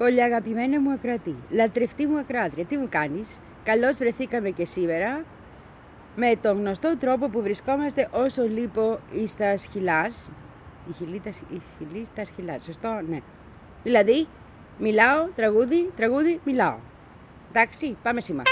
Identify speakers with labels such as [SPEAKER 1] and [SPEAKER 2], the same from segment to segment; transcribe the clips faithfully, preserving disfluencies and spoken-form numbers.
[SPEAKER 1] Πολύ αγαπημένα μου ακροατή, λατρευτή μου ακροάτρια, τι μου κάνεις? Καλώς βρεθήκαμε και σήμερα με τον γνωστό τρόπο που βρισκόμαστε όσο λείπω εις τα σχυλάς. Η χυλή, τα, η χυλή στα σχυλά, σωστό, ναι. Δηλαδή, μιλάω, τραγούδι, τραγούδι, μιλάω. Εντάξει, πάμε σήμερα.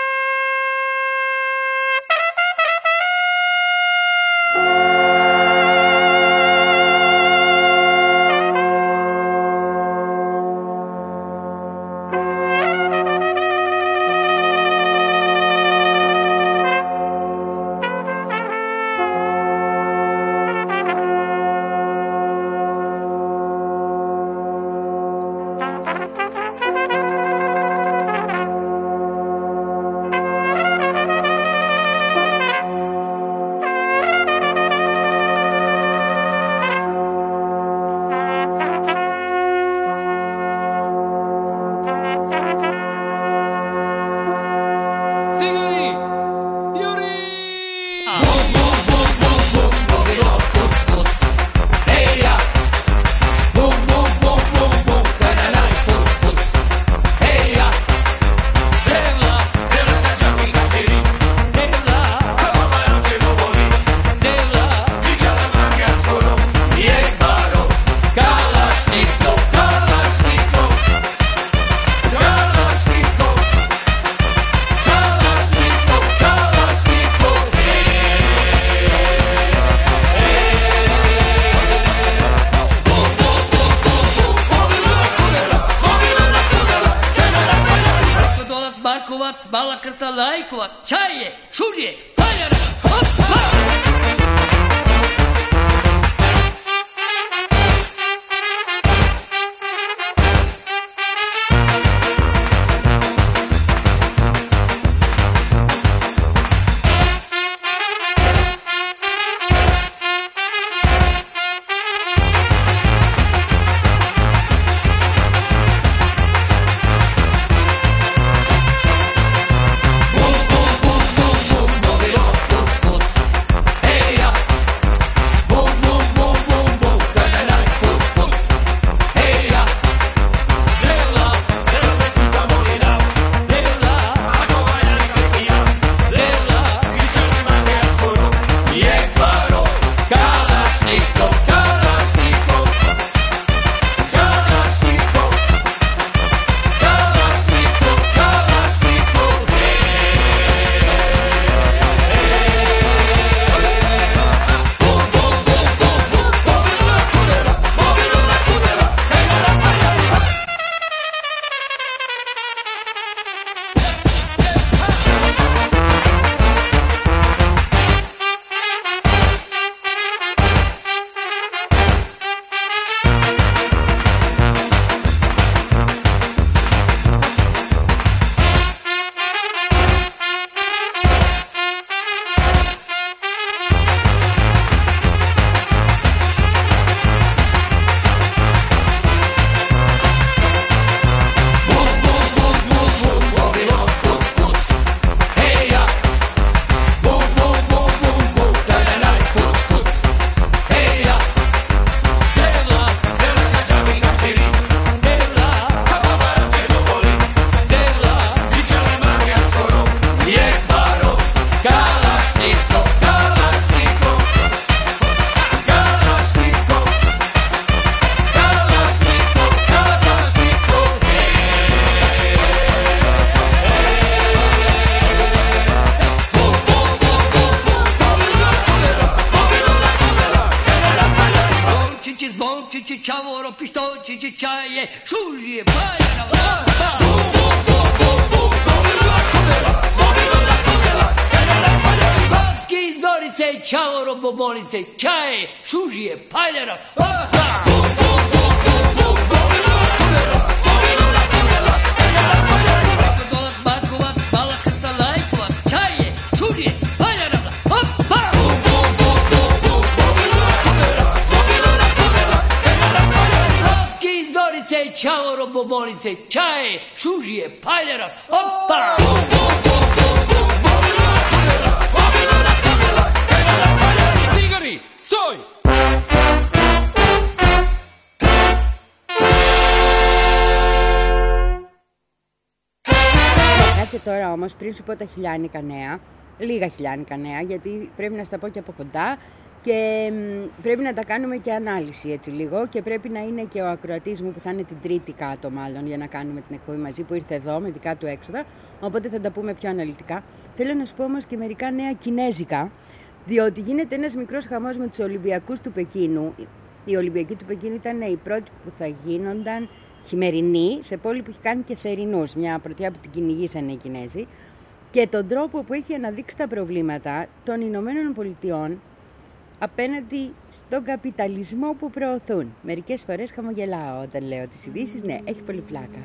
[SPEAKER 2] Bala krca lajkova, čaje, šužje, paljara, hop, hop! Čavoro, pištočići, čaje, šužije, paljara, lapa! Faki, zorice, čavoro, bobonice, čaje, šužije, paljara, lapa! Čavoro, bobonice, čaje, šužije, paljara, opa!
[SPEAKER 3] Cigari, stoj!
[SPEAKER 1] Κάτσε τώρα όμως, πριν σου πω τα χιλιάνικα νέα, λίγα χιλιάνικα νέα, γιατί πρέπει να στα πω και από κοντά και πρέπει να τα κάνουμε και ανάλυση έτσι λίγο και πρέπει να είναι και ο ακροατής μου που θα είναι την τρίτη κάτω μάλλον για να κάνουμε την εκπομπή μαζί, που ήρθε εδώ με δικά του έξοδα, οπότε θα τα πούμε πιο αναλυτικά. Θέλω να σου πω όμως και μερικά νέα κινέζικα, διότι γίνεται ένας μικρός χαμός με τους Ολυμπιακούς του Πεκίνου. Οι Ολυμπιακοί του Πεκίνου ήταν οι πρώτοι που θα γίνονταν χειμερινοί σε πόλη που έχει κάνει και θερινούς, μια πρωτιά που την κυνηγήσανε οι Κινέζοι, και τον τρόπο που έχει αναδείξει τα προβλήματα των Ηνωμένων Πολιτειών απέναντι στον καπιταλισμό που προωθούν. Μερικές φορές χαμογελάω όταν λέω τις ειδήσεις, ναι, έχει πολύ πλάκα.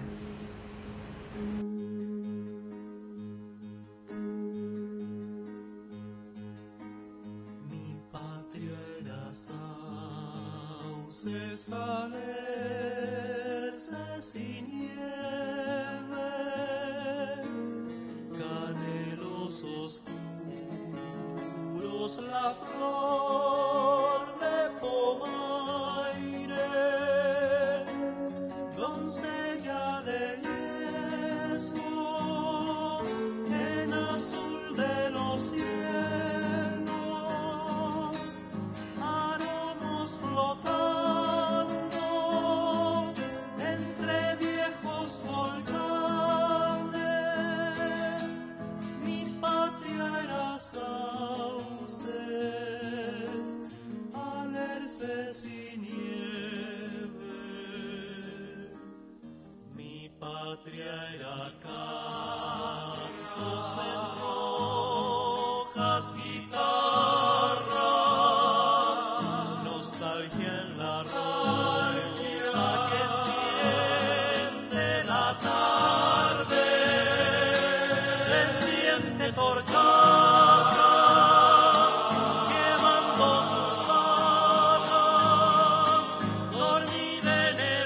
[SPEAKER 4] Sin nieve, canelos oscuros, la flor de pomaire, doncella de yeso, en azul de los cielos, aromos flotando entre viejos volcanes. Mi patria era sauces, alerces y nieve. Mi patria era cantos en rojas guitarras, nostalgia en la rosa que enciende la tarde, pendiente torcaza, quemando sus alas, dormida en el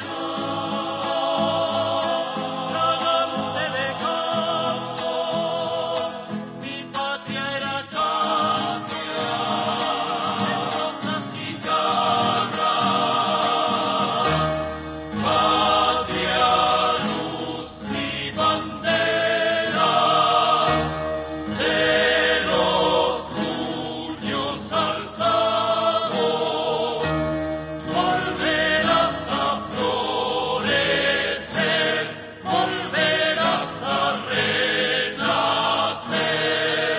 [SPEAKER 4] mar, tragante de campos. Mi patria era cantia en rojas guitarras, patria, luz y bandera de los puños alzados, volverás a florecer, volverás a renacer.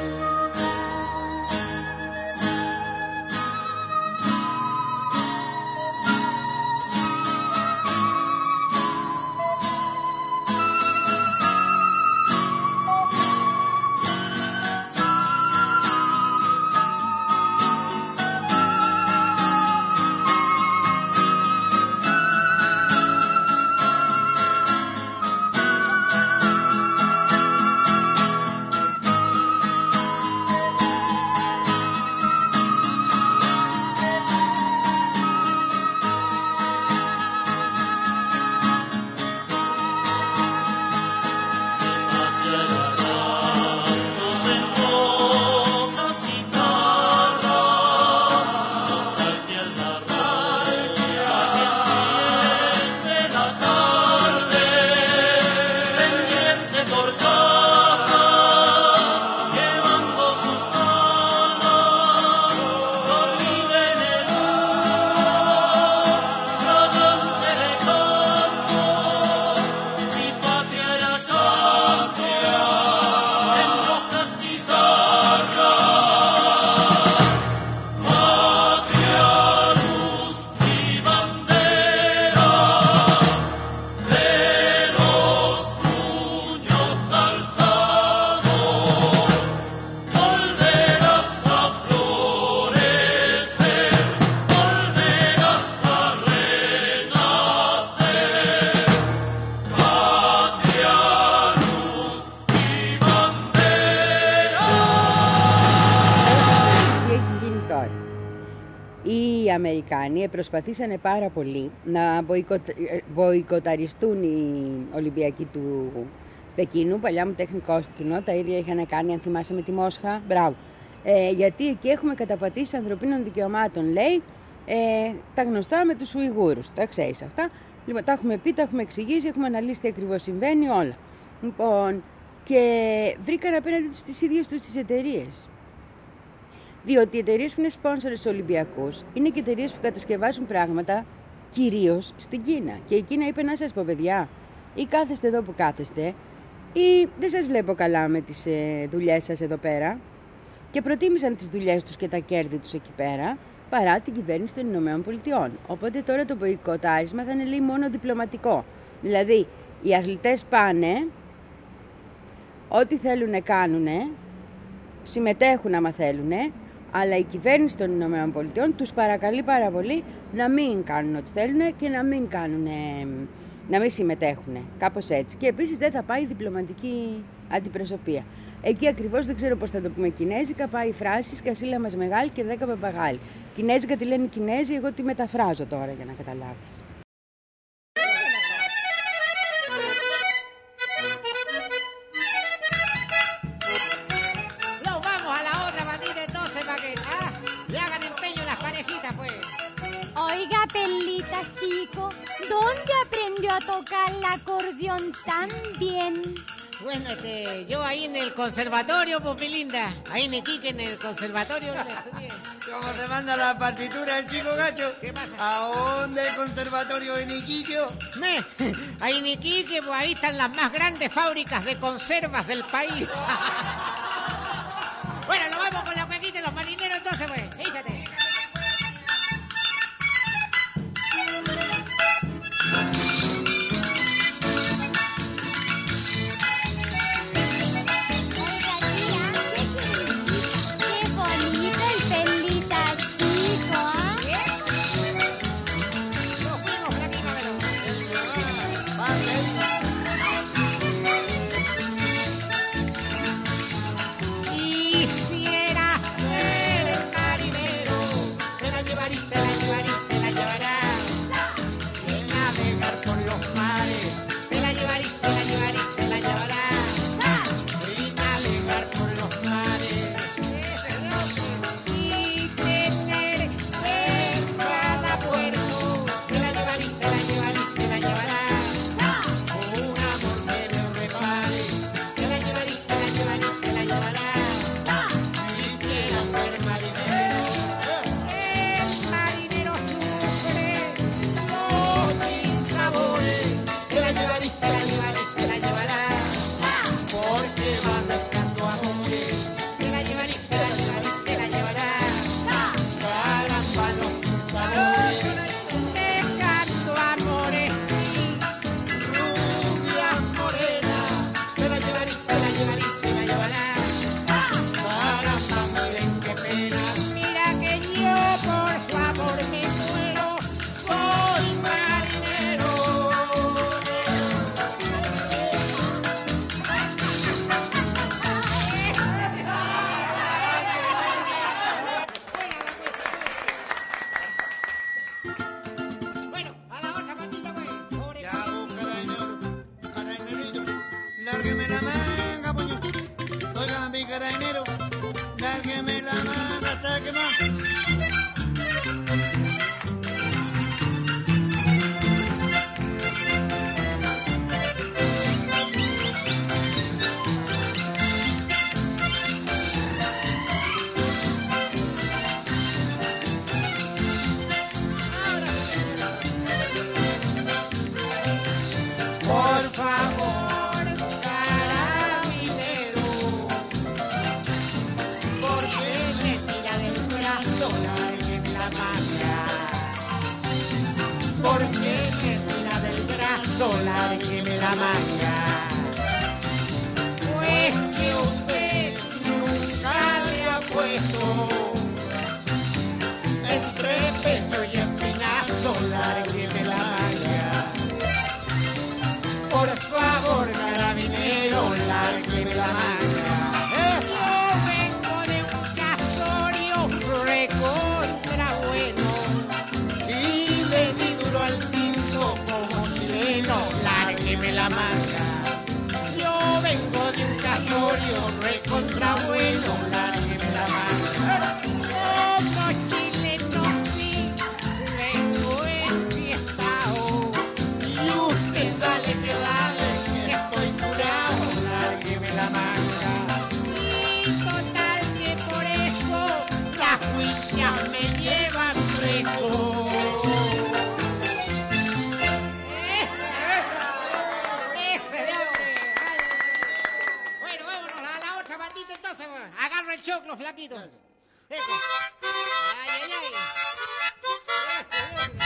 [SPEAKER 4] Cantos en rojas guitarras, nostalgia en la rosa que enciende la tarde, pendiente torcaza, quemando sus alas, dormida en el mar, tragante de campos. Mi patria era cantia en rojas guitarras, patria, luz y bandera de los puños alzados, volverás a florecer, volverás a renacer. Patria, luz y bandera.
[SPEAKER 1] Τι έχει γίνει τώρα. Οι Αμερικάνοι προσπαθήσανε πάρα πολύ να μποϊκοτα... μποϊκοταριστούν οι Ολυμπιακοί του Πεκίνου. Παλιά μου τεχνικό κοινό, τα ίδια είχαν κάνει, αν θυμάσαι, με τη Μόσχα. Μπράβο. Ε, γιατί εκεί έχουμε καταπατήσει ανθρωπίνων δικαιωμάτων, λέει, ε, τα γνωστά με τους Ουιγούρους. Τα ξέρεις αυτά. Λοιπόν, τα έχουμε πει, τα έχουμε εξηγήσει, έχουμε αναλύσει τι ακριβώς συμβαίνει, όλα. Λοιπόν, και βρήκαν απέναντι τους τις ίδιες τους τις εταιρείες. Διότι οι εταιρείες που είναι σπόνσορες στους Ολυμπιακούς είναι και εταιρείες που κατασκευάζουν πράγματα κυρίως στην Κίνα. Και η Κίνα είπε: να σας πω, παιδιά, ή κάθεστε εδώ που κάθεστε, ή δεν σας βλέπω καλά με τις ε, δουλειές σας εδώ πέρα. Και προτίμησαν τις δουλειές τους και τα κέρδη τους εκεί πέρα παρά την κυβέρνηση των Ηνωμένων Πολιτειών. Οπότε τώρα το μποϊκοτάρισμα θα είναι λίγο μόνο διπλωματικό. Δηλαδή, οι αθλητές πάνε, ό,τι θέλουν να κάνουν, συμμετέχουν άμα θέλουν, αλλά η κυβέρνηση των Ηνωμένων Πολιτειών τους παρακαλεί πάρα πολύ να μην κάνουν ό,τι θέλουν και να μην, κάνουν, να μην συμμετέχουν. Κάπως έτσι. Και επίσης δεν θα πάει διπλωματική αντιπροσωπεία. Εκεί ακριβώς δεν ξέρω πώς θα το πούμε κινέζικα, πάει η φράση «Σκασίλα μας μεγάλη και δέκα παπαγάλοι». Κινέζικα τη λένε Κινέζοι, εγώ τη μεταφράζω τώρα για να καταλάβεις.
[SPEAKER 5] Oiga, Pelita, chico, ¿dónde aprendió a tocar el acordeón tan bien?
[SPEAKER 6] Bueno, este, yo ahí en el conservatorio, pues mi linda, ahí en Iquique, en el conservatorio.
[SPEAKER 7] ¿Cómo se manda la partitura el chico gacho?
[SPEAKER 6] ¿Qué pasa?
[SPEAKER 7] ¿A dónde el conservatorio en Iquique?
[SPEAKER 6] Me, ahí en Iquique, pues ahí están las más grandes fábricas de conservas del país. Bueno, nos vamos con la cuequita de los marineros entonces, pues, fíjate.
[SPEAKER 7] Lárgueme la manga, puño. Oiga, mi carabinero, lárgueme la manga hasta que más.
[SPEAKER 6] Por favor, carabinero, ¿por qué me tira del brazo lárgueme la manga? ¿Por qué me tira del brazo lárgueme la manga? Pues que usted nunca le ha puesto entre pecho y espinazo lárgueme la manga. Por favor, carabinero, lárgueme la manga. Yo vengo de un casorio recontra bueno y le di duro al pinto como chileno, lárgueme la manga. Yo vengo de un casorio recontra bueno, lárgueme la manga. Como chileno sí, vengo enfiestao y usted dale que dale, que estoy curado, lárgueme la los flaquitos. Eso. Ay, ay, ay. Eso, eso.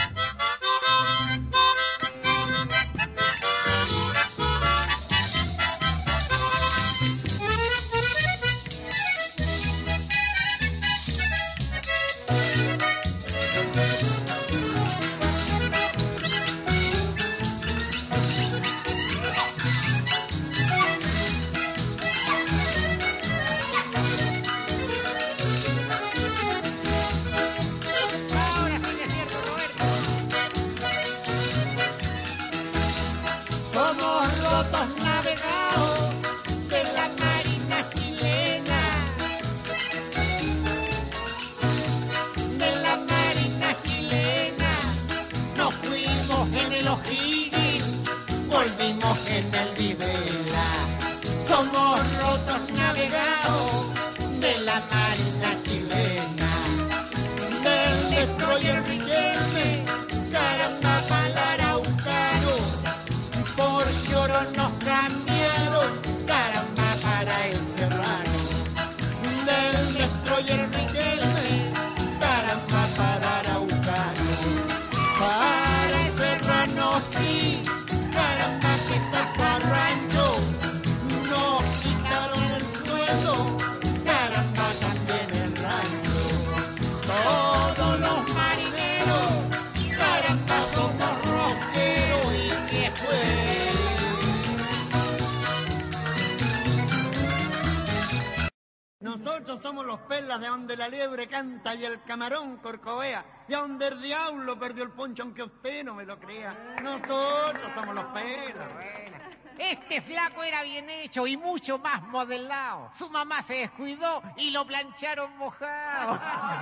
[SPEAKER 7] Nosotros somos los pelas de donde la liebre canta y el camarón corcovea, de donde el diablo perdió el poncho aunque usted no me lo crea. Nosotros somos los pelas.
[SPEAKER 6] Este flaco era bien hecho y mucho más modelado. Su mamá se descuidó y lo plancharon mojado.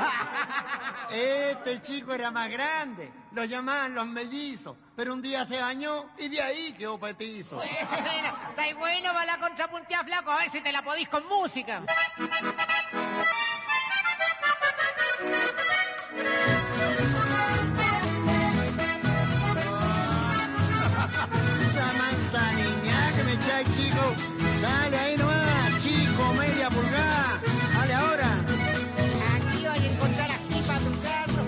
[SPEAKER 7] Este chico era más grande, lo llamaban los mellizos, pero un día se bañó y de ahí quedó petizo.
[SPEAKER 6] Bueno, está bueno para la contrapuntea, flaco, a ver si te la podís con música.
[SPEAKER 7] La manzanilla que me echáis, chico. Dale ahí nomás, chico, media pulgada. Dale ahora.
[SPEAKER 6] Aquí voy a encontrar aquí para tocarlo,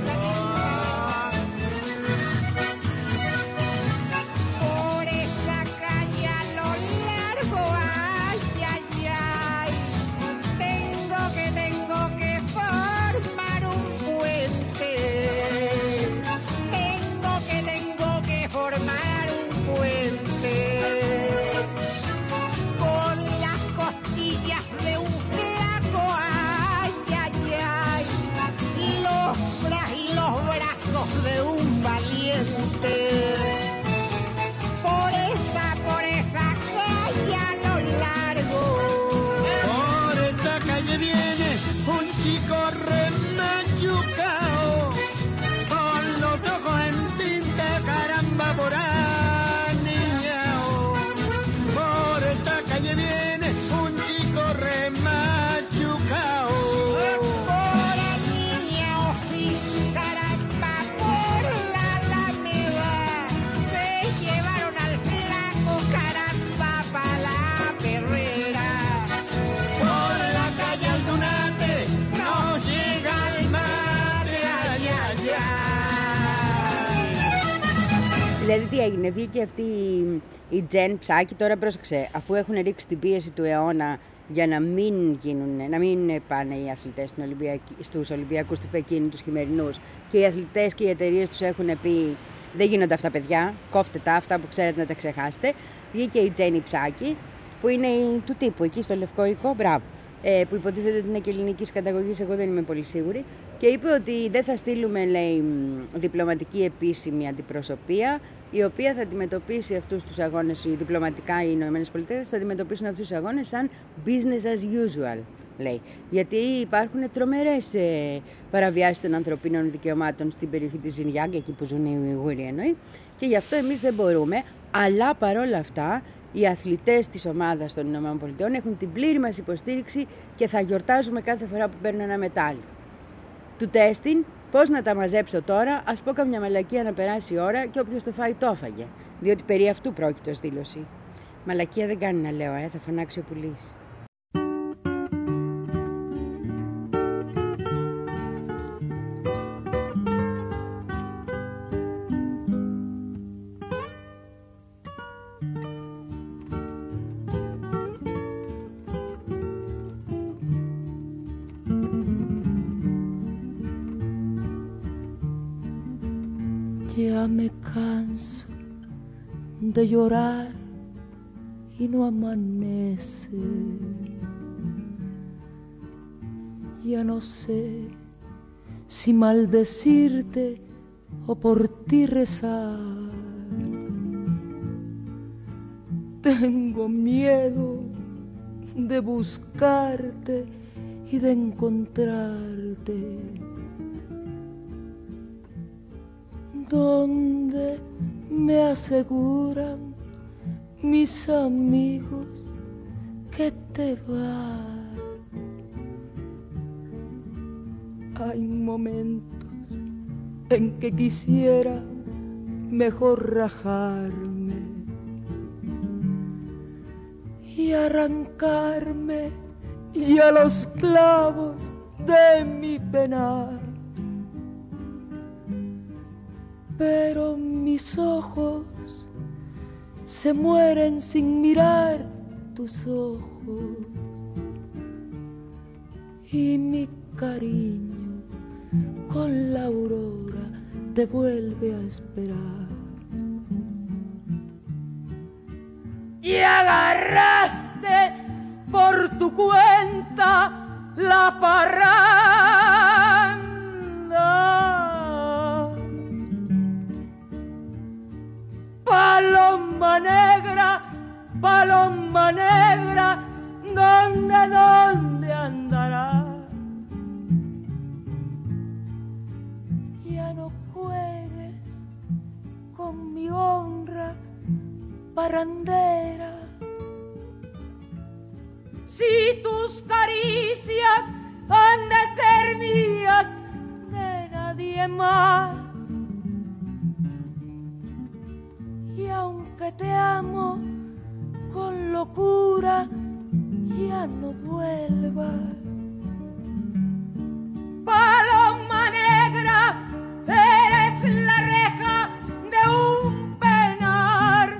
[SPEAKER 6] por esa calle a lo largo, ay, ay, ay. Tengo que, tengo que formar un puente. Tengo que, tengo que formar un puente. Con las costillas de un flaco, ay, ay, ay. Y los, bra- y los brazos de un valiente. Por esa, por esa calle a lo largo.
[SPEAKER 7] Por esta calle viene un chico remachucao, con los ojos en tinta, caramba, por anillao. Por esta calle viene un chico remachucao.
[SPEAKER 6] Por anillao, sí, caramba, por la alameda. Se llevaron al flaco, caramba, pa' la perrera.
[SPEAKER 7] Por la calle Aldunate no llega el mate, ay, ay, ay.
[SPEAKER 1] Δηλαδή τι έγινε, βγήκε αυτή η Τζεν Ψάκη, τώρα πρόσεξε, αφού έχουν ρίξει την πίεση του αιώνα για να μην, γίνουν, να μην πάνε οι αθλητές στην Ολυμπιακή, στους Ολυμπιακούς του Πεκίνου, τους χειμερινούς, και οι αθλητές και οι εταιρείες τους έχουν πει δεν γίνονται αυτά παιδιά, κόφτε τα, αυτά που ξέρετε να τα ξεχάσετε. Βγήκε η Τζένι Ψάκη, που είναι η, του τύπου εκεί στο Λευκό Οίκο, μπράβο, ε, που υποτίθεται ότι είναι και ελληνικής καταγωγής, εγώ δεν είμαι πολύ σίγουρη, και είπε ότι δεν θα στείλουμε, λέει, διπλωματική επίσημη αντιπροσωπεία, η οποία θα αντιμετωπίσει αυτούς τους αγώνες, οι διπλωματικά οι Ηνωμένες Πολιτείες θα αντιμετωπίσουν αυτούς τους αγώνες σαν business as usual, λέει. Γιατί υπάρχουν τρομερές ε, παραβιάσεις των ανθρωπίνων δικαιωμάτων στην περιοχή της Ζινγιάνγκ, εκεί που ζουν οι Ουιγούροι εννοεί, και γι' αυτό εμείς δεν μπορούμε, αλλά παρόλα αυτά οι αθλητές της ομάδας των Ηνωμένων Πολιτειών έχουν την πλήρη μας υποστήριξη και θα γιορτάζουμε κάθε φορά που παίρνουν ένα μετάλλιο. Του τέστην, πώς να τα μαζέψω τώρα, ας πω καμιά μαλακία να περάσει η ώρα και όποιος το φάει το έφαγε. Διότι περί αυτού πρόκειται ως δήλωση. Μαλακία δεν κάνει να λέω, ε, θα φωνάξει ο πουλής.
[SPEAKER 8] Ya me canso de llorar y no amanece. Ya no sé si maldecirte o por ti rezar. Tengo miedo de buscarte y de encontrarte. Donde me aseguran mis amigos que te vas. Hay momentos en que quisiera mejor rajarme y arrancarme ya los clavos de mi penar. Pero mis ojos se mueren sin mirar tus ojos y mi cariño con la aurora te vuelve a esperar. Y agarraste por tu cuenta la parranda. Paloma negra, paloma negra, ¿dónde, dónde andará? Ya no juegues con mi honra parrandera. Si tus caricias han de ser mías, de nadie más. Y aunque te amo con locura, ya no vuelvas. Paloma negra, eres la reja de un penar.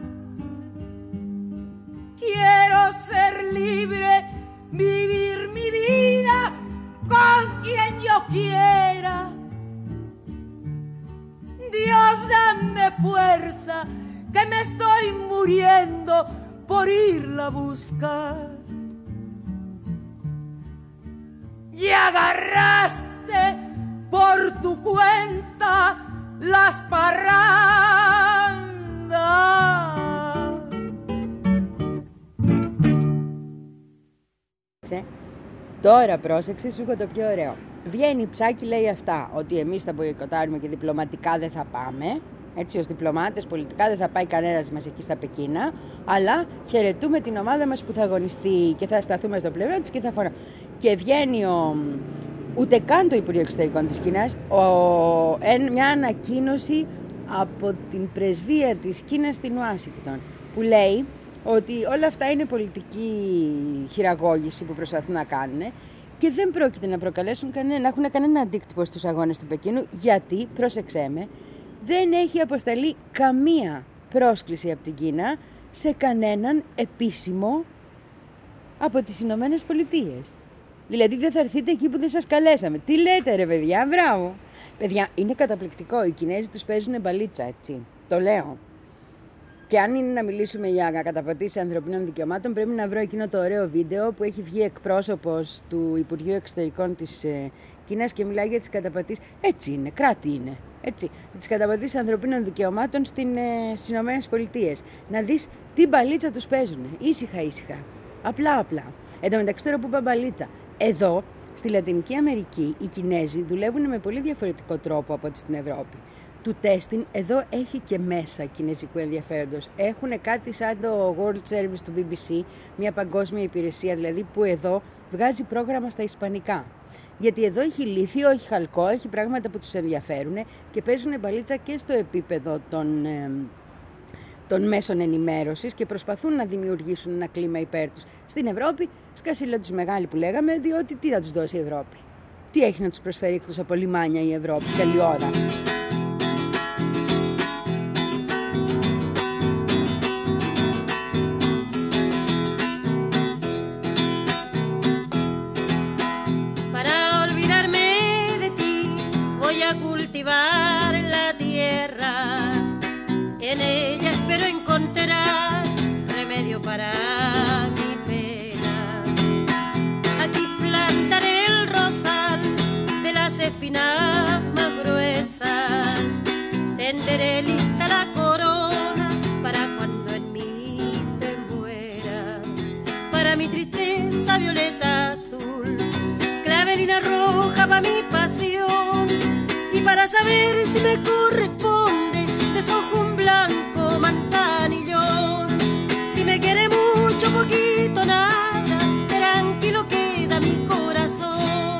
[SPEAKER 8] Quiero ser libre, vivir mi vida con quien yo quiera. Dios, dame fuerza, que me estoy muriendo por irla a buscar. Y agarraste por tu cuenta las parrandas.
[SPEAKER 1] Τώρα πρόσεξε, σου έχω το πιο ωραίο. Βγαίνει η Ψάκη, λέει αυτά, ότι εμείς θα μποϊκοτάρουμε και διπλωματικά δεν θα πάμε. Έτσι, ως διπλωμάτες πολιτικά δεν θα πάει κανένας μας εκεί στα Πεκίνα, αλλά χαιρετούμε την ομάδα μας που θα αγωνιστεί και θα σταθούμε στο πλευρό της και θα φορά. Και βγαίνει ο, ούτε καν το Υπουργείο Εξωτερικών της Κίνας, ο, εν, μια ανακοίνωση από την πρεσβεία της Κίνας στην Ουάσιγκτον, που λέει ότι όλα αυτά είναι πολιτική χειραγώγηση που προσπαθούν να κάνουν και δεν πρόκειται να προκαλέσουν κανένα, να έχουν κανένα αντίκτυπο στους αγώνες του Πεκίνου, γιατί, πρόσεξέ με, δεν έχει αποσταλεί καμία πρόσκληση από την Κίνα σε κανέναν επίσημο από τις Ηνωμένες Πολιτείες. Δηλαδή δεν θα έρθετε εκεί που δεν σας καλέσαμε. Τι λέτε ρε παιδιά, μπράβο. Παιδιά, είναι καταπληκτικό. Οι Κινέζοι τους παίζουν μπαλίτσα, έτσι. Το λέω. Και αν είναι να μιλήσουμε για καταπατήσεις ανθρωπινών δικαιωμάτων, πρέπει να βρω εκείνο το ωραίο βίντεο που έχει βγει εκπρόσωπος του Υπουργείου Εξωτερικών της Κίνας και μιλάει για τις καταπατήσεις. Έτσι είναι, κράτη είναι. Έτσι, τις καταπατήσεις ανθρωπίνων δικαιωμάτων στην, ε, στις Ηνωμένες Πολιτείες. Να δεις τι μπαλίτσα τους παίζουν. Ήσυχα, ήσυχα. Απλά, απλά. Εν τω μεταξύ τώρα που είπα μπαλίτσα. Εδώ, στη Λατινική Αμερική, οι Κινέζοι δουλεύουν με πολύ διαφορετικό τρόπο από ό,τι στην Ευρώπη. Του τέστην εδώ έχει και μέσα κινέζικου ενδιαφέροντος. Έχουν κάτι σαν το World Service του μπι μπι σι, μια παγκόσμια υπηρεσία δηλαδή, που εδώ βγάζει πρόγραμμα στα ισπανικά. Γιατί εδώ έχει λίθιο, έχει χαλκό, έχει πράγματα που τους ενδιαφέρουν και παίζουν μπαλίτσα και στο επίπεδο των, ε, των μέσων ενημέρωσης και προσπαθούν να δημιουργήσουν ένα κλίμα υπέρ τους. Στην Ευρώπη, σκασίλα τους μεγάλη που λέγαμε, διότι τι θα τους δώσει η Ευρώπη. Τι έχει να τους προσφέρει εκτός από λιμάνια η Ευρώπη, καλή ώρα.
[SPEAKER 9] Para olvidarme de ti voy a cultivar la tierra para mi pena. Aquí plantaré el rosal de las espinas más gruesas. Tenderé lista la corona para cuando en mí te muera. Para mi tristeza violeta azul, clavelina roja para mi pasión. Y para saber si me corresponde, desojo un blanco manzanillón. Si me quiere mucho, poquito, nada, tranquilo queda mi corazón.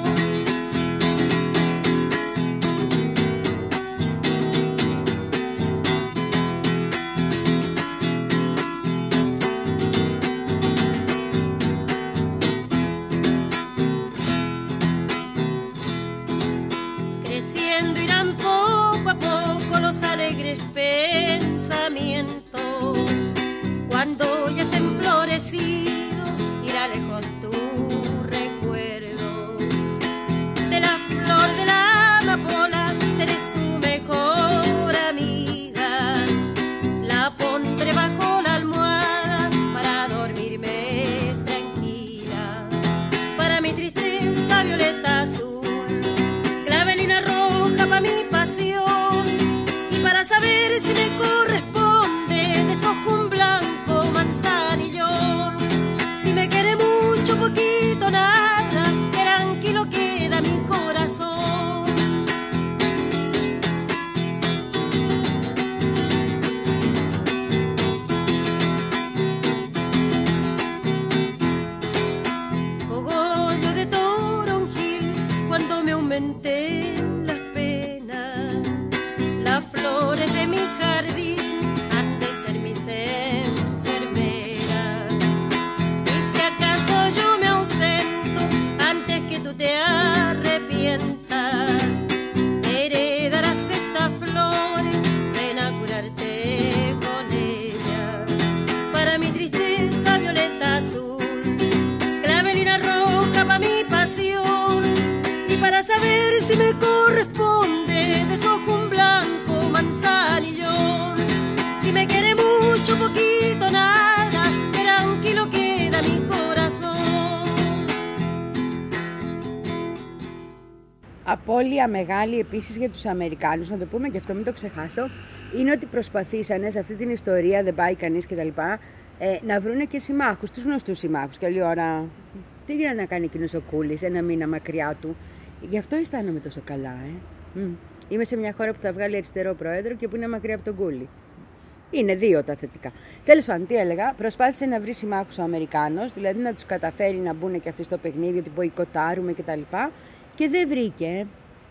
[SPEAKER 9] Creciendo irán poco a poco los alegres pensamientos. Cuando ya estén florecidos, irá lejos tu recuerdo. De la flor de la amapola seré su mejor amiga. La pondré bajo la almohada para dormirme tranquila. Para mi tristeza violeta azul, clavelina roja para mi pasión. Y para saber si me corresponde, desojo un blanco manzanillón. Si me quiere mucho, poquito, nada, tranquilo queda mi corazón. Cogollo de toronjil, cuando me aumenten las penas, las flores de mi jardín han de ser mis enfermeras. Y si acaso yo me ausento antes que tú te arrepientas, heredarás estas flores, ven a curarte con ellas. Para mi tristeza violeta azul, clavelina roja para mi pasión. Y para saber si me corresponde, desojo un blanco manzanillón. Si me quiere mucho, poquito, nada, tranquilo queda mi corazón.
[SPEAKER 1] Απώλεια μεγάλη επίσης για τους Αμερικάνους, να το πούμε και αυτό μην το ξεχάσω, είναι ότι προσπαθήσανε σε αυτή την ιστορία, δεν πάει κανείς κτλ. Ε, να βρούνε και συμμάχους, τους γνωστούς συμμάχους. Και όλη ώρα, τι έγινε να κάνει εκείνος ο Κούλης, ένα μήνα μακριά του. Γι' αυτό αισθάνομαι τόσο καλά, ε. Μ. Είμαι σε μια χώρα που θα βγάλει αριστερό πρόεδρο και που είναι μακριά από τον Κούλη. Είναι δύο τα θετικά. Τέλος πάντων, τι έλεγα, προσπάθησε να βρει συμμάχους ο Αμερικάνος, δηλαδή να τους καταφέρει να μπουν και αυτοί στο παιχνίδι, ότι μποϊκοτάρουμε κτλ. Και δεν βρήκε,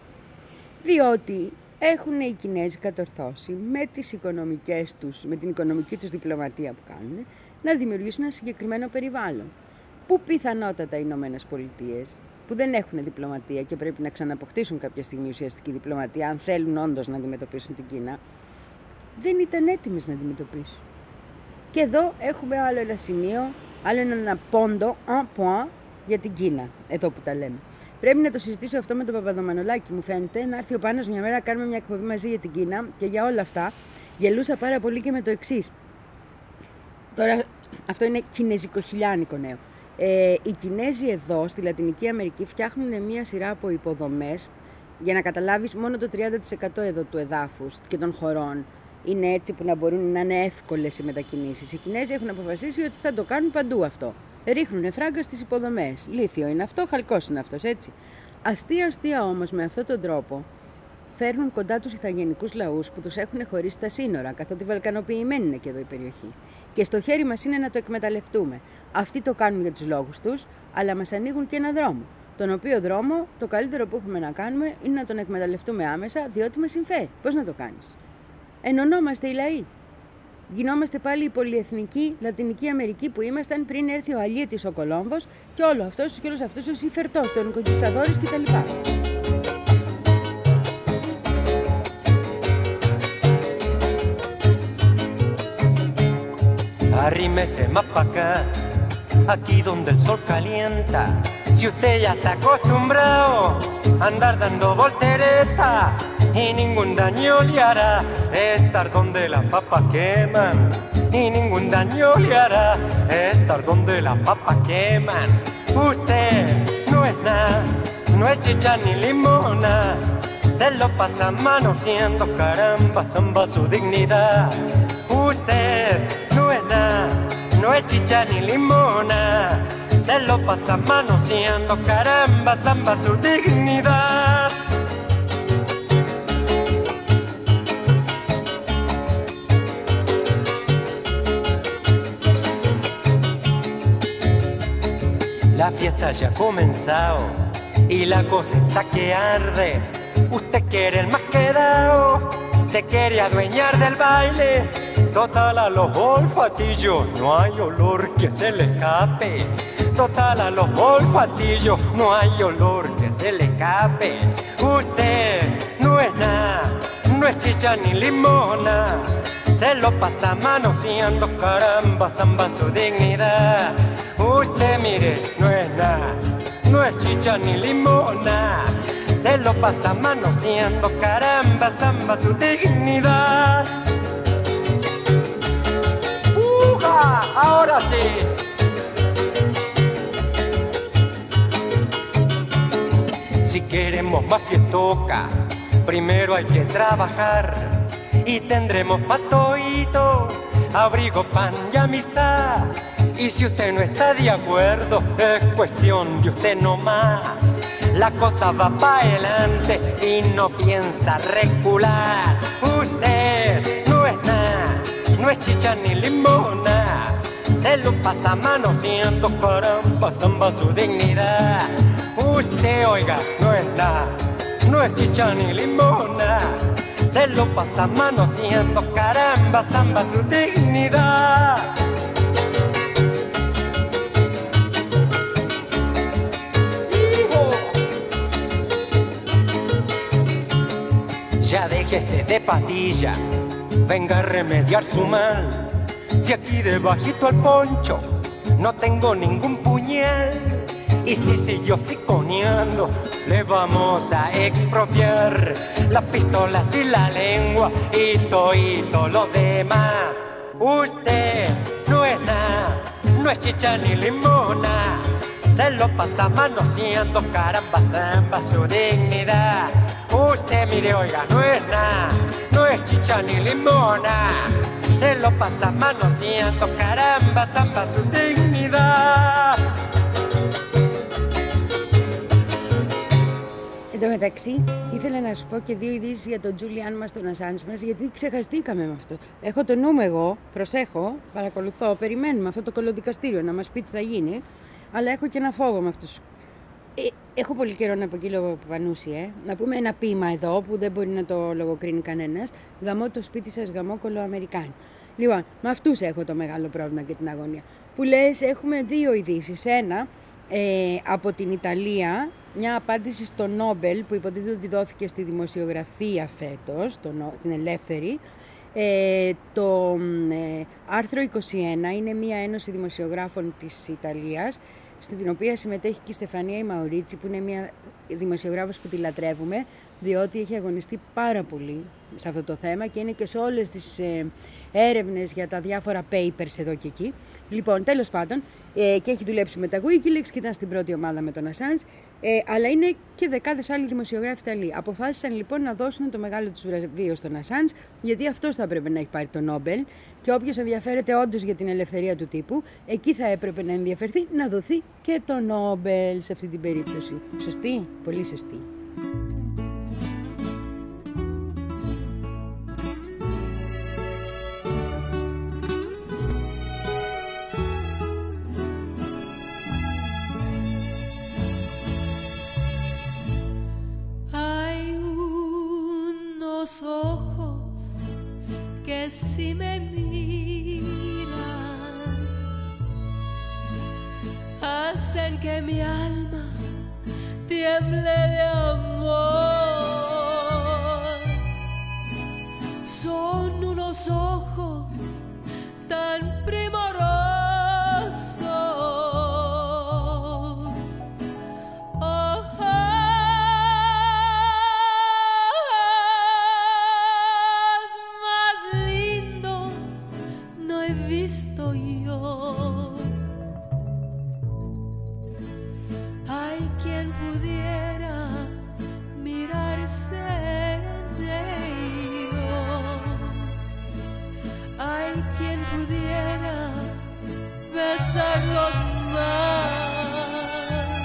[SPEAKER 1] διότι έχουν οι Κινέζοι κατορθώσει με τις οικονομικές τους, με την οικονομική τους διπλωματία που κάνουν, να δημιουργήσουν ένα συγκεκριμένο περιβάλλον. Που πιθανότατα οι Ηνωμένες Πολιτείες, που δεν έχουν διπλωματία και πρέπει να ξαναποκτήσουν κάποια στιγμή ουσιαστική διπλωματία, αν θέλουν όντως να αντιμετωπίσουν την Κίνα, δεν ήταν έτοιμες να αντιμετωπίσουν. Και εδώ έχουμε άλλο ένα σημείο, άλλο ένα πόντο, un point, για την Κίνα, εδώ που τα λέμε. Πρέπει να το συζητήσω αυτό με τον Παπαδομανολάκη, μου φαίνεται, να έρθει ο Πάνος μια μέρα να κάνουμε μια εκπομπή μαζί για την Κίνα και για όλα αυτά. Γελούσα πάρα πολύ και με το εξής. Τώρα, αυτό είναι κινεζικοχιλιάνικο νέο. Ε, οι Κινέζοι εδώ, στη Λατινική Αμερική, φτιάχνουν μια σειρά από υποδομές για να καταλάβεις μόνο το τριάντα τοις εκατό εδώ του εδάφους και των χωρών είναι έτσι που να μπορούν να είναι εύκολες οι μετακινήσεις. Οι Κινέζοι έχουν αποφασίσει ότι θα το κάνουν παντού αυτό. Ρίχνουν φράγκα στις υποδομές. Λίθιο είναι αυτό, χαλκός είναι αυτός, έτσι. Αστεία, αστεία όμως με αυτόν τον τρόπο φέρνουν κοντά τους ηθαγενικούς λαούς που τους έχουν χωρίσει τα σύνορα, καθότι βαλκανοποιημένοι είναι και εδώ η περιοχή. Και στο χέρι μας είναι να το εκμεταλλευτούμε. Αυτοί το κάνουν για τους λόγους τους, αλλά μας ανοίγουν και ένα δρόμο. Τον οποίο δρόμο το καλύτερο που έχουμε να κάνουμε είναι να τον εκμεταλλευτούμε άμεσα, διότι μας συμφέρει. Πώς να το κάνεις? Ενωνόμαστε οι λαοί. Γινόμαστε πάλι η πολυεθνική Λατινική Αμερική που ήμασταν πριν έρθει ο Αλιέτης ο Κολόμβος και όλο αυτός και όλος αυτός ο Συμφερτός, τον Κονκισταδόρης κτλ.
[SPEAKER 10] Arrímese más pa' acá, aquí donde el sol calienta. Si usted ya está acostumbrado a andar dando volteretas y ningún daño le hará estar donde las papas queman y ningún daño le hará estar donde las papas queman. Usted no es nada, no es chicha ni limona, se lo pasa manoseando, caramba, zamba su dignidad. Usted no es nada, no es chicha ni limona, se lo pasa manoseando, caramba, zamba su dignidad. La fiesta ya ha comenzado y la cosa está que arde. Usted quiere el más quedado, se quiere adueñar del baile. Total a los olfatillos, no hay olor que se le escape. Total a los olfatillos, no hay olor que se le escape. Usted no es nada, no es chicha ni limona, se lo pasa manoseando, caramba, zamba su dignidad. Usted mire, no es nada, no es chicha ni limona, se lo pasa manoseando, caramba, zamba su dignidad. ¡Uja! Ahora sí. Si queremos más fiestoca, primero hay que trabajar y tendremos patoito, abrigo, pan y amistad. Y si usted no está de acuerdo, es cuestión de usted nomás. La cosa va para adelante y no piensa recular. Usted no es nada, no es chicha ni limona, se lo pasa manoseando, caramba, zamba su dignidad. Usted, oiga, no es nada, no es chicha ni limona, se lo pasa manoseando, caramba, zamba su dignidad. Ya déjese de patilla, venga a remediar su mal. Si aquí debajito al poncho no tengo ningún puñal, y si siguió siconeando, le vamos a expropiar las pistolas y la lengua y todo lo demás. Usted no es nada, no es chicha ni limona, se lo pasa manoseando, caramba, zamba su dignidad. Usted mire, oiga, no es nada, no es chicha ni limona, se lo pasa manoseando, caramba, zamba su dignidad.
[SPEAKER 1] Εν τω μεταξύ, ήθελα να σου πω και δύο ειδήσεις για τον Τζούλιαν μας, τον Ασάνς μας, γιατί ξεχαστήκαμε με αυτό. Έχω το νου μου εγώ, προσέχω, παρακολουθώ, περιμένουμε αυτό το κολοδικαστήριο να μας πει τι θα γίνει, αλλά έχω και ένα φόβο με αυτούς. Ε, έχω πολύ καιρό να αποκύλω πανούσι, ε. Να πούμε ένα ποίημα εδώ που δεν μπορεί να το λογοκρίνει κανένας. Γαμώ το σπίτι σας, γαμώ κολοαμερικάνοι. Λοιπόν, με αυτούς έχω το μεγάλο πρόβλημα και την αγωνία. Που λες, έχουμε δύο ειδήσεις. Ένα, ε, από την Ιταλία, μια απάντηση στο Νόμπελ που υποτίθεται ότι δόθηκε στη δημοσιογραφία φέτος, το, την ελεύθερη. Ε, το ε, άρθρο είκοσι ένα είναι μια ένωση δημοσιογράφων της Ιταλίας, στην οποία συμμετέχει και η Στεφανία η Μαουρίτσι, που είναι μια δημοσιογράφος που τη λατρεύουμε, διότι έχει αγωνιστεί πάρα πολύ σε αυτό το θέμα και είναι και σε όλες τις ε, έρευνες για τα διάφορα papers εδώ και εκεί. Λοιπόν, τέλος πάντων, ε, και έχει δουλέψει με τα Wikileaks και ήταν στην πρώτη ομάδα με τον Assange, ε, αλλά είναι και δεκάδες άλλοι δημοσιογράφοι Ιταλοί. Αποφάσισαν λοιπόν να δώσουν το μεγάλο τους βραβείο στον Assange, γιατί αυτός θα έπρεπε να έχει πάρει το Νόμπελ, και όποιος ενδιαφέρεται όντως για την ελευθερία του τύπου, εκεί θα έπρεπε να ενδιαφερθεί να δοθεί και το Νόμπελ σε αυτή την περίπτωση. Σωστή? Πολύ σωστή.
[SPEAKER 11] Ojos que si me miran hacen que mi alma tiemble de amor. Son unos ojos tan primorosos, ojos hacerlos más,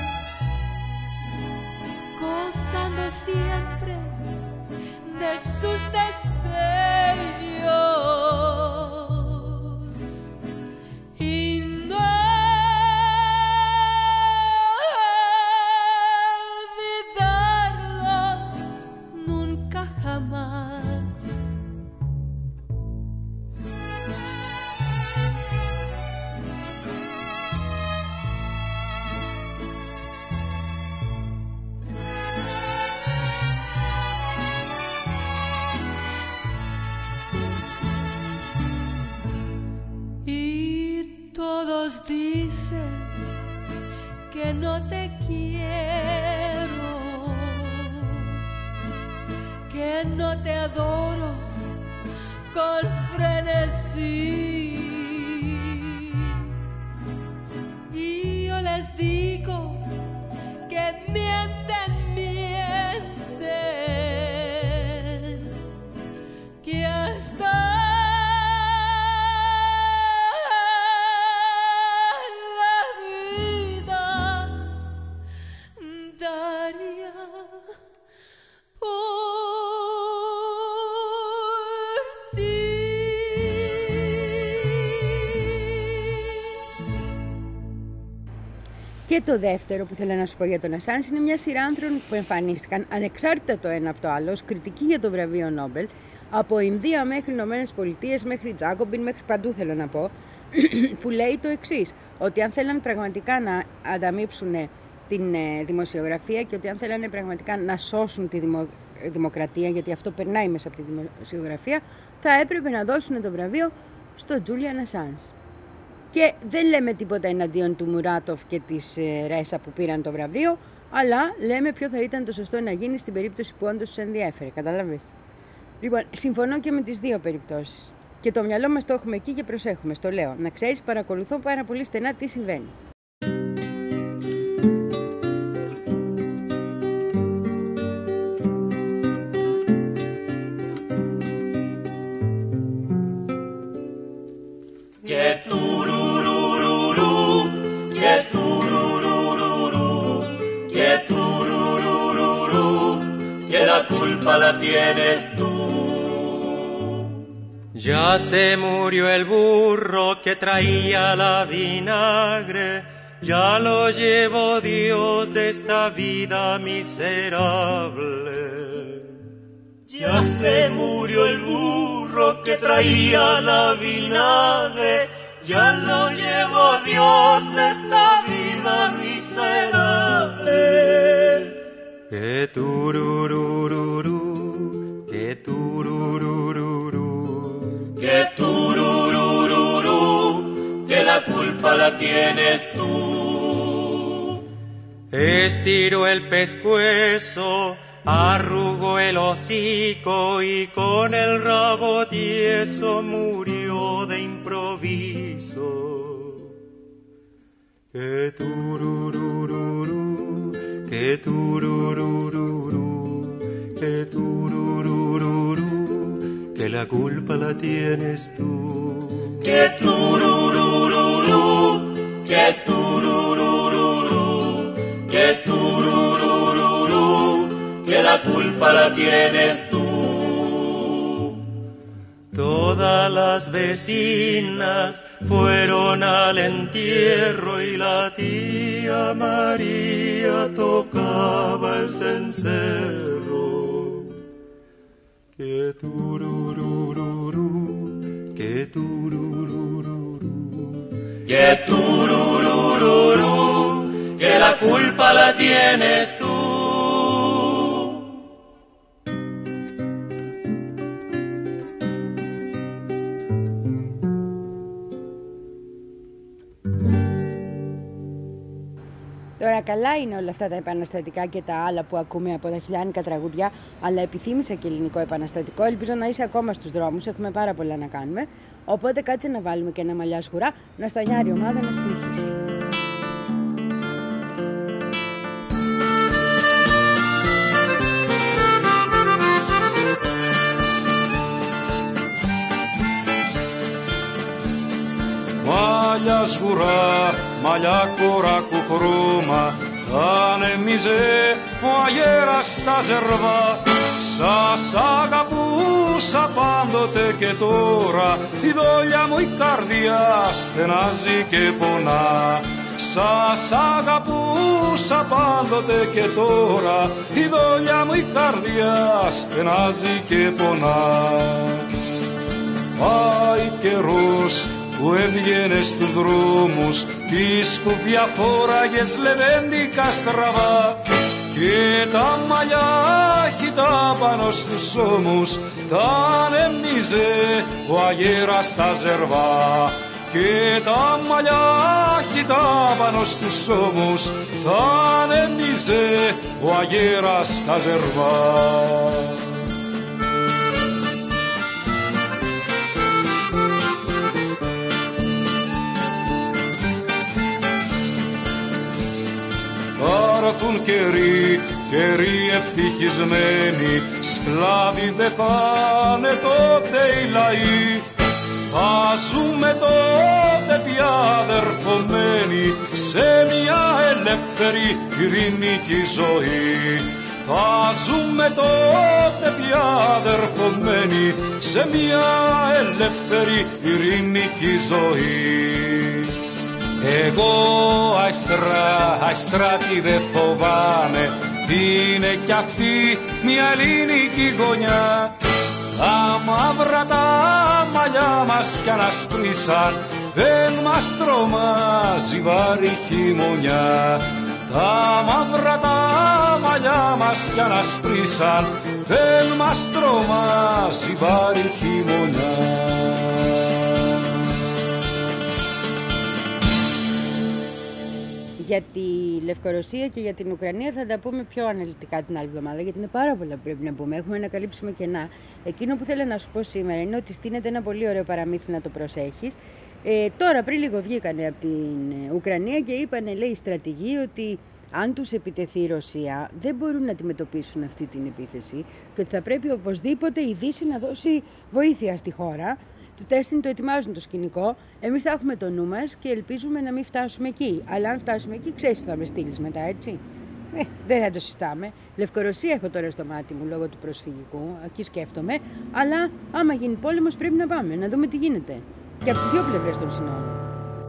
[SPEAKER 11] gozando siempre de sus destellos y no olvidarlos nunca jamás. Todos dicen que no te quiero, que no te adoro con frenesí. Y yo les digo que mienten, mienten, que hasta
[SPEAKER 1] Και το δεύτερο που θέλω να σου πω για τον Ασάνζ είναι μια σειρά άνθρωπων που εμφανίστηκαν ανεξάρτητα το ένα από το άλλο, ως κριτικοί για το βραβείο Νόμπελ, από Ινδία μέχρι Ηνωμένες Πολιτείες, μέχρι Τζάκομπιν, μέχρι παντού θέλω να πω, που λέει το εξής, ότι αν θέλαν πραγματικά να ανταμείψουν την δημοσιογραφία και ότι αν θέλανε πραγματικά να σώσουν τη δημο... δημοκρατία, γιατί αυτό περνάει μέσα από τη δημοσιογραφία, θα έπρεπε να δώσουν το βραβείο στο Τζούλιαν Ασάνζ. Και δεν λέμε τίποτα εναντίον του Μουράτοφ και της ε, Ρέσα που πήραν το βραβείο, αλλά λέμε ποιο θα ήταν το σωστό να γίνει στην περίπτωση που όντως τους ενδιέφερε. Καταλαβες. Λοιπόν, συμφωνώ και με τις δύο περιπτώσεις. Και το μυαλό μας το έχουμε εκεί και προσέχουμε. Στο λέω. Να ξέρεις, παρακολουθώ πάρα πολύ στενά τι συμβαίνει.
[SPEAKER 4] Και τουρουρουρουρου, και τουρουρουρουρου, και τουρουρουρουρου, que la culpa la tienes tú.
[SPEAKER 10] Ya se murió el burro que traía la vinagre, ya lo llevó Dios de esta vida miserable.
[SPEAKER 4] Ya se murió el burro que traía la vinagre, ya lo llevó Dios de esta vida miserable.
[SPEAKER 10] Que tururururu, que tururururu,
[SPEAKER 4] que tururururu, que la culpa la tienes tú.
[SPEAKER 10] Estiró el pescuezo, arrugó el hocico y con el rabo tieso murió de improviso. Que tururururu, que tururururu, que tururururu, que la culpa la tienes tú.
[SPEAKER 4] Que tururururu, que tururururu, que tururururu, que la culpa la tienes tú.
[SPEAKER 10] Todas las vecinas fueron al entierro y la tía María tocaba el cencerro. Que tururururu, que tururururu,
[SPEAKER 4] que tururururu, que la culpa la tienes tú.
[SPEAKER 1] Τώρα καλά είναι όλα αυτά τα επαναστατικά και τα άλλα που ακούμε από τα χιλιάνικα τραγουδιά, αλλά επιθύμησα και ελληνικό επαναστατικό. Ελπίζω να είσαι ακόμα στους δρόμους, έχουμε πάρα πολλά να κάνουμε. Οπότε κάτσε να βάλουμε και ένα μαλλιά σχουρά, να στανιάρει η ομάδα να συνεχίσει.
[SPEAKER 10] Moi
[SPEAKER 12] μαλλιά σγουρά, μαλλιά κορά κουκρούμα, ανέμιζε ο αγέρας στα ζερβά. Σας αγαπούσα πάντοτε και τώρα, η δόλια μου η καρδιά στενάζει και πονά. Σας αγαπούσα πάντοτε και τώρα, η δόλια μου η καρδιά στενάζει και πονά. Πάει καιρός που έβγαινε στους δρόμους, τη σκουπιά φόραγες λεβέντικα στραβά και τα μαλλιά χυτά πάνω στους ώμους τα ανέμιζε ο αγέρας στα ζερβά. Και τα μαλλιά χυτά πάνω στους ώμους τα ανέμιζε ο αγέρας στα ζερβά. Θα έρθουν καιροί, καιροί ευτυχισμένοι, σκλάβοι δε φάνε τότε οι λαοί. Θα ζούμε τότε πια αδερφωμένοι σε μια ελεύθερη ειρηνική ζωή. Θα ζούμε τότε πια αδερφωμένοι σε μια ελεύθερη ειρηνική ζωή. Εγώ αϊστρά, αϊστράτη δε φοβάμαι, είναι κι αυτή μια ελληνική γωνιά. Τα μαύρα τα μαλλιά μας κι ανασπρίσαν, δεν μας τρομάζει βάρη χειμωνιά. Τα μαύρα τα μαλλιά μας κι ανασπρίσαν, δεν μας τρομάζει βάρη χειμωνιά.
[SPEAKER 1] Για τη Λευκορωσία και για την Ουκρανία θα τα πούμε πιο αναλυτικά την άλλη εβδομάδα, γιατί είναι πάρα πολλά που πρέπει να πούμε. Έχουμε να καλύψουμε κενά. Εκείνο που θέλω να σου πω σήμερα είναι ότι στείνεται ένα πολύ ωραίο παραμύθι να το προσέχεις. Ε, τώρα πριν λίγο βγήκανε από την Ουκρανία και είπανε, λέει, οι στρατηγοί ότι αν τους επιτεθεί η Ρωσία δεν μπορούν να αντιμετωπίσουν αυτή την επίθεση και ότι θα πρέπει οπωσδήποτε η Δύση να δώσει βοήθεια στη χώρα. Του τέστην το ετοιμάζουν το σκηνικό. Εμείς θα έχουμε το νου μας και ελπίζουμε να μην φτάσουμε εκεί. Αλλά αν φτάσουμε εκεί, ξέρεις που θα με στείλεις μετά, έτσι. Ε, δεν θα το συστάμε. Λευκορωσία έχω τώρα στο μάτι μου λόγω του προσφυγικού. Εκεί σκέφτομαι. Αλλά άμα γίνει πόλεμος πρέπει να πάμε, να δούμε τι γίνεται. Και από τις δύο πλευρές των συνόρων.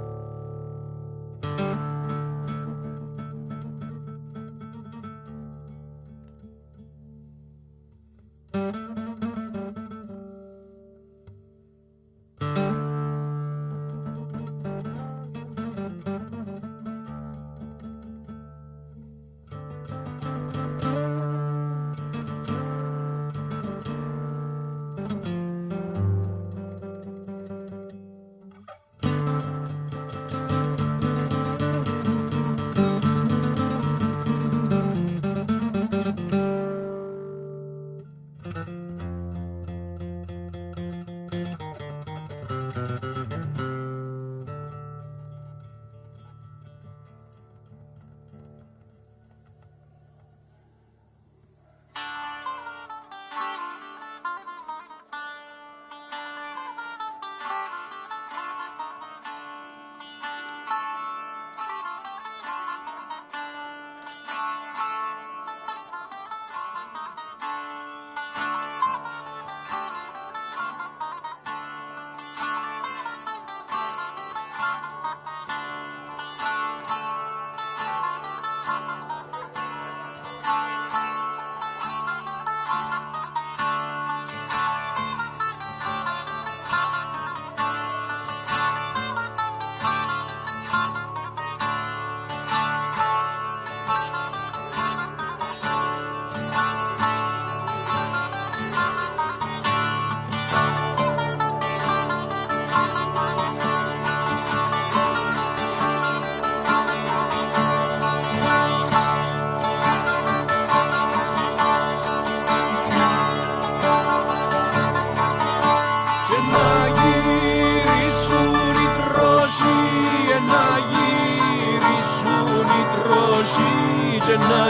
[SPEAKER 4] και να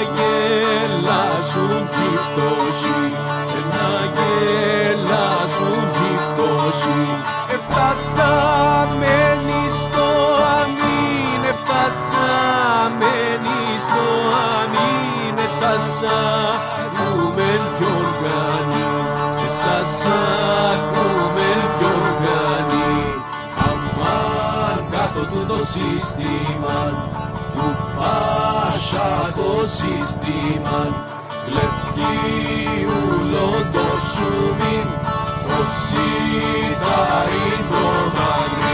[SPEAKER 4] γελάσουν κι οι φτωχοί, και να γελάσουν κι οι φτωχοί. Εφτάσαμε στο σας ακούμε ποιον κάνει, και σας ακούμε ποιον κάνει. Αμάν κάτω του το σύστημα, του Πάσχα το σύστημα, λευκίουλο το σουμίν, το σιτάρι το μαλλί.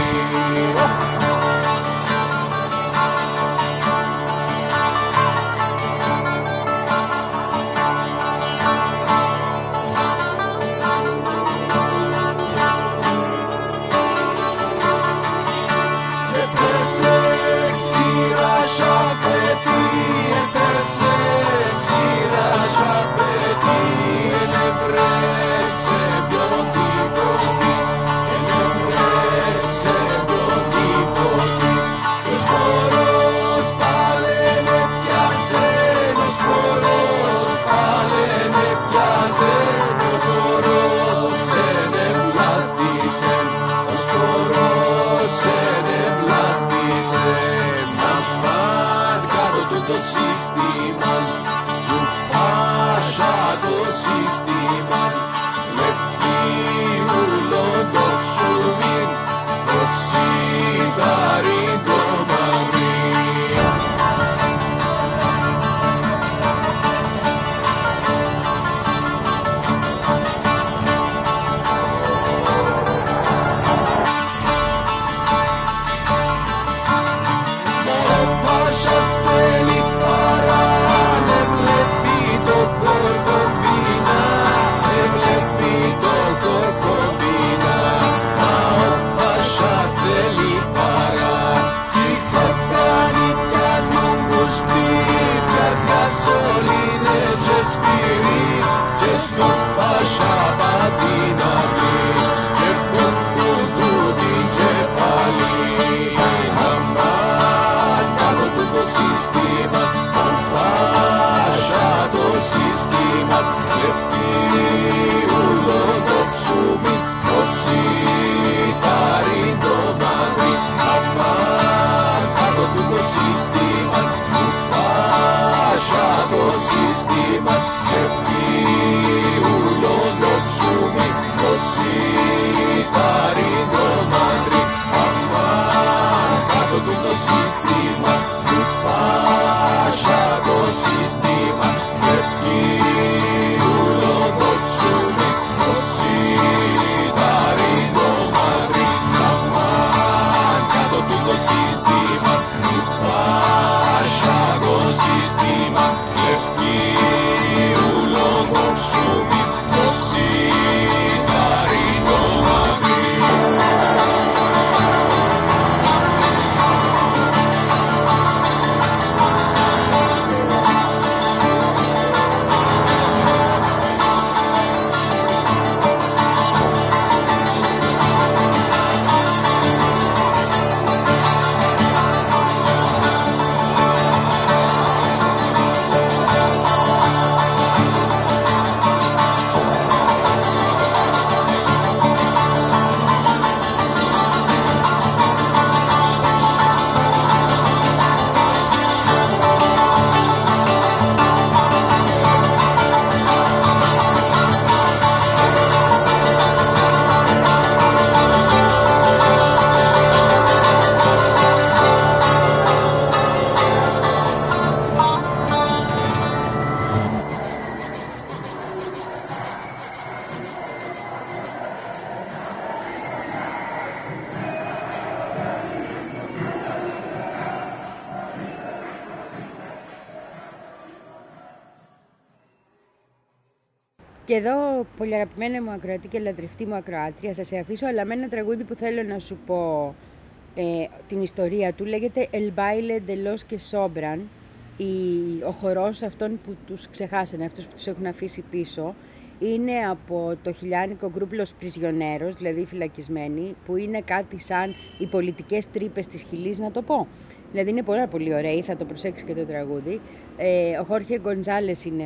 [SPEAKER 1] Και εδώ, πολύ αγαπημένα μου ακροατή και λατρευτή μου ακροάτρια, θα σε αφήσω, αλλά με ένα τραγούδι που θέλω να σου πω ε, την ιστορία του. Λέγεται El Baile de los que Sobran, η, ο χορός αυτών που τους ξεχάσανε, αυτούς που τους έχουν αφήσει πίσω. Είναι από το χιλιάνικο γκρουπ Los Prisioneros, δηλαδή οι φυλακισμένοι, που είναι κάτι σαν οι πολιτικές τρύπες της Χιλής, να το πω. Δηλαδή είναι πολλά πολύ ωραίοι, θα το προσέξεις και το τραγούδι. Ε, ο Χόρχε Γκοντζάλες είναι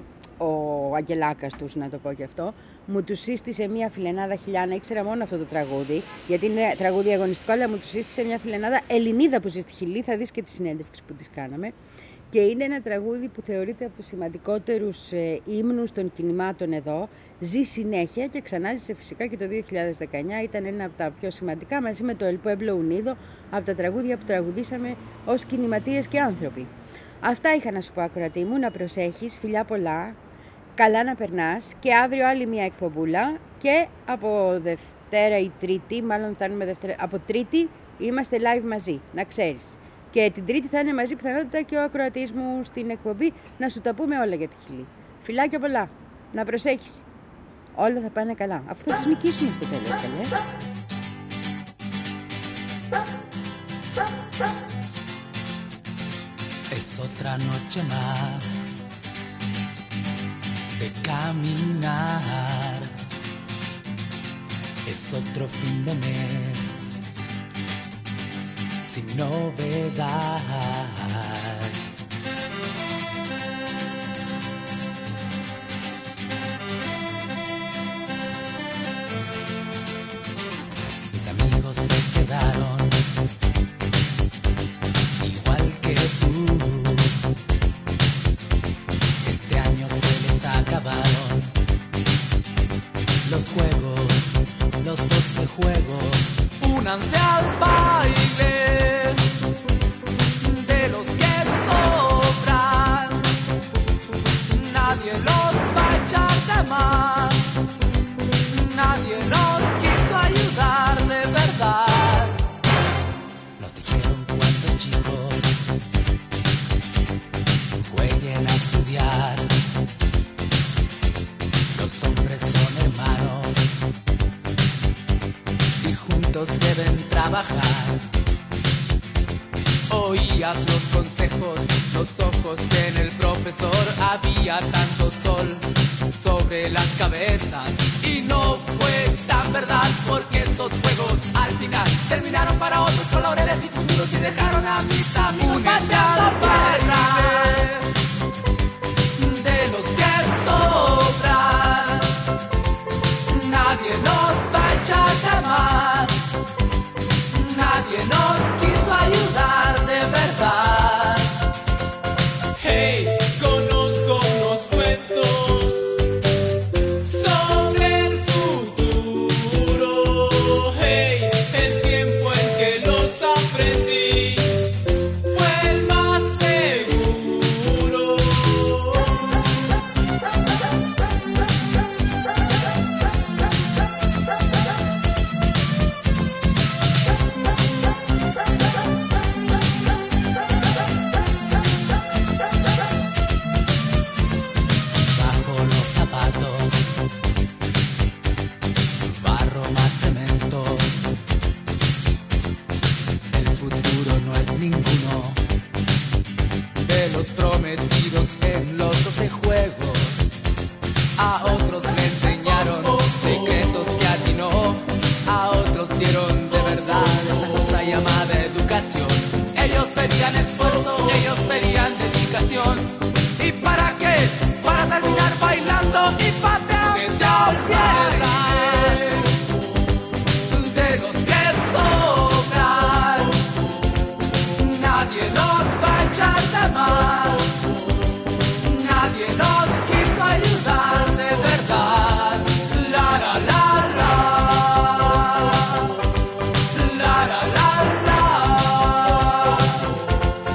[SPEAKER 1] ο αγγελάκας τους, να το πω και αυτό. Μου του σύστησε μια φιλενάδα χιλιάνα, ήξερα μόνο αυτό το τραγούδι, γιατί είναι τραγούδι αγωνιστικό, αλλά μου του σύστησε μια φιλενάδα Ελληνίδα που ζει στη Χιλή, θα δεις και τη συνέντευξη που της κάναμε. Και είναι ένα τραγούδι που θεωρείται από τους σημαντικότερους ε, ύμνους των κινημάτων εδώ. Ζει συνέχεια και ξανάζησε φυσικά και το δύο χιλιάδες δεκαεννιά. Ήταν ένα από τα πιο σημαντικά, μαζί με το El Pueblo Unido, από τα τραγούδια που τραγουδήσαμε ως κινηματίες και άνθρωποι. Αυτά είχα να σου πω, ακροατή μου, να προσέχεις, φιλιά πολλά, καλά να περνάς και αύριο άλλη μια εκπομπούλα και από Δευτέρα ή Τρίτη, μάλλον φτάνουμε Δευτέρα, από Τρίτη είμαστε live μαζί, να ξέρεις. Και την Τρίτη θα είναι μαζί πιθανότητα και ο ακροατής μου στην εκπομπή να σου τα πούμε όλα για τη Χιλή. Φιλάκια πολλά, να προσέχεις. Όλα θα πάνε καλά, αφού θα τους νικήσουμε στο τέλος, καλέ.
[SPEAKER 13] Es otra noche más de caminar, es otro fin de mes sin novedad. Mis amigos se quedaron igual que tú. Este año se les acabaron los juegos, los doce juegos. Únanse al baile de los que sobran. Nadie los va a echar de más. Nadie los quiso ayudar de verdad. Nos dijeron cuando chicos jueguen a estudiar. Los hombres son hermanos y juntos deben trabajar. Oías los consejos, los ojos en el profesor. Había tanto sol sobre las cabezas y no fue tan verdad, porque esos juegos al final terminaron para otros con laureles y futuros y dejaron a mis amigos bailando para de los que sobran. Nadie nos va a echar de más. Nadie nos quiso ayudar de verdad. Hey, conozco unos cuentos sobre el futuro. Hey, el tiempo en que los aprendí fue el más seguro. Bajo los zapatos, barro más cemento. El futuro no es ninguno de los prometidos en los doce juegos. A otros le enseñaron secretos que atinó. A otros dieron de verdad esa cosa llamada educación. Ellos pedían esfuerzo, ellos pedían dedicación. ¿Y para qué? Para terminar bailando y pateando piedra. De los que sobran, nadie nos va a echar de más. Nadie nos quiso ayudar de verdad. La la la la. La la la la.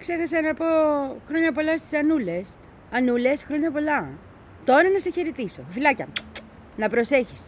[SPEAKER 1] ξέχασα να πω χρόνια πολλά στις Ανούλες. Ανούλες, χρόνια πολλά. Τώρα να σε χαιρετήσω. Φιλάκια. Να προσέχεις.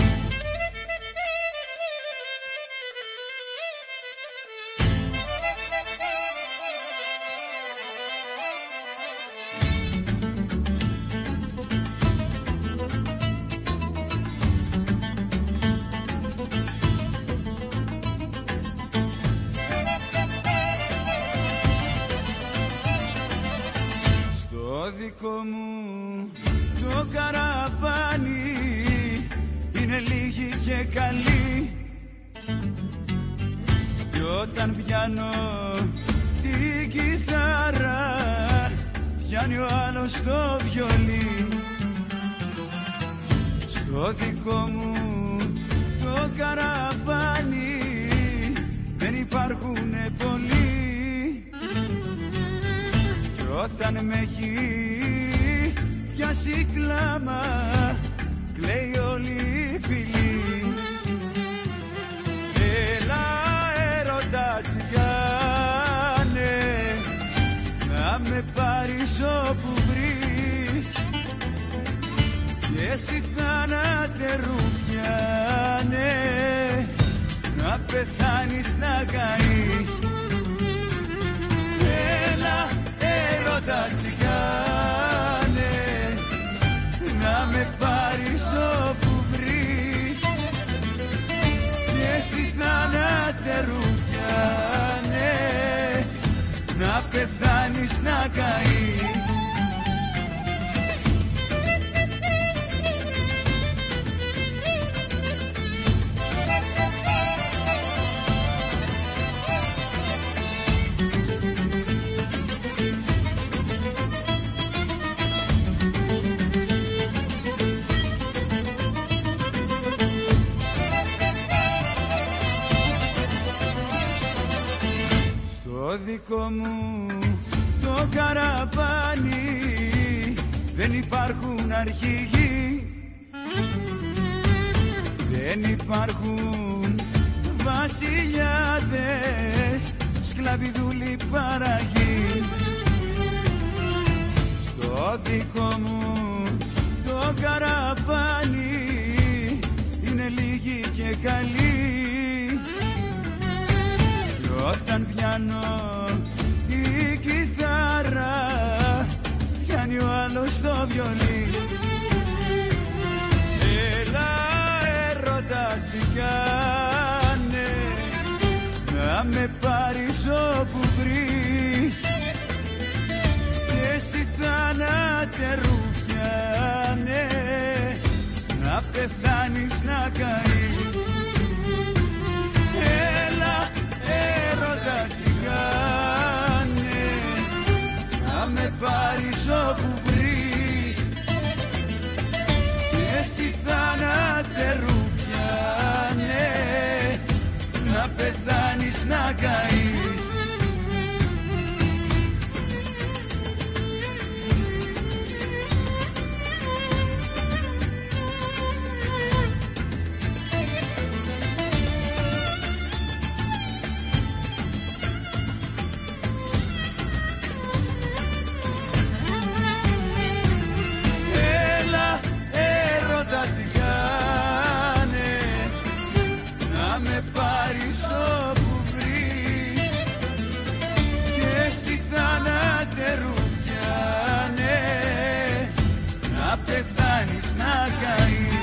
[SPEAKER 4] Στο δικό μου το καραβάνι είναι λίγοι και καλοί, κι όταν πιάνω την κιθάρα πιάνει ο άλλος το βιολί. Στο δικό μου το καραβάνι δεν υπάρχουνε πολλοί, κι όταν με έχει πιάσει κλάμα κλαίει όλη η φυλή. Έλα έρωτα τσιγάνε, να με πάρεις όπου βρεις, και εσύ θάνατε ρουφιάνε, να πεθάνεις να καείς. Έλα έρωτα τσιγάνε, να με πάρεις όπου βρεις, και εσύ θάνατε ρουφιάνε, να πεθάνεις να καείς. Το δικό μου το καραβάνι δεν υπάρχουν αρχηγοί, δεν υπάρχουν βασιλιάδες, σκλαβιδούλοι παραγοί. Στο δικό μου το καραβάνι είναι λίγοι και καλοί, κι όταν πιάνω την κιθάρα πιάνει ο άλλος το βιολί. Έλα έρωτα τσιγάνε, να με πάρεις όπου βρεις, και εσύ θάνατε ρουφιάνε, να πεθάνεις να καείς. Έλα έρωτα τσιγάνε, να με πάρεις όπου βρεις, και εσύ θάνατε ρουφιάνε, να πεθάνεις να καείς. Πάρεις όπου βρεις, και εσύ θάνατε ρουφιάνε, να πεθάνεις να καείς.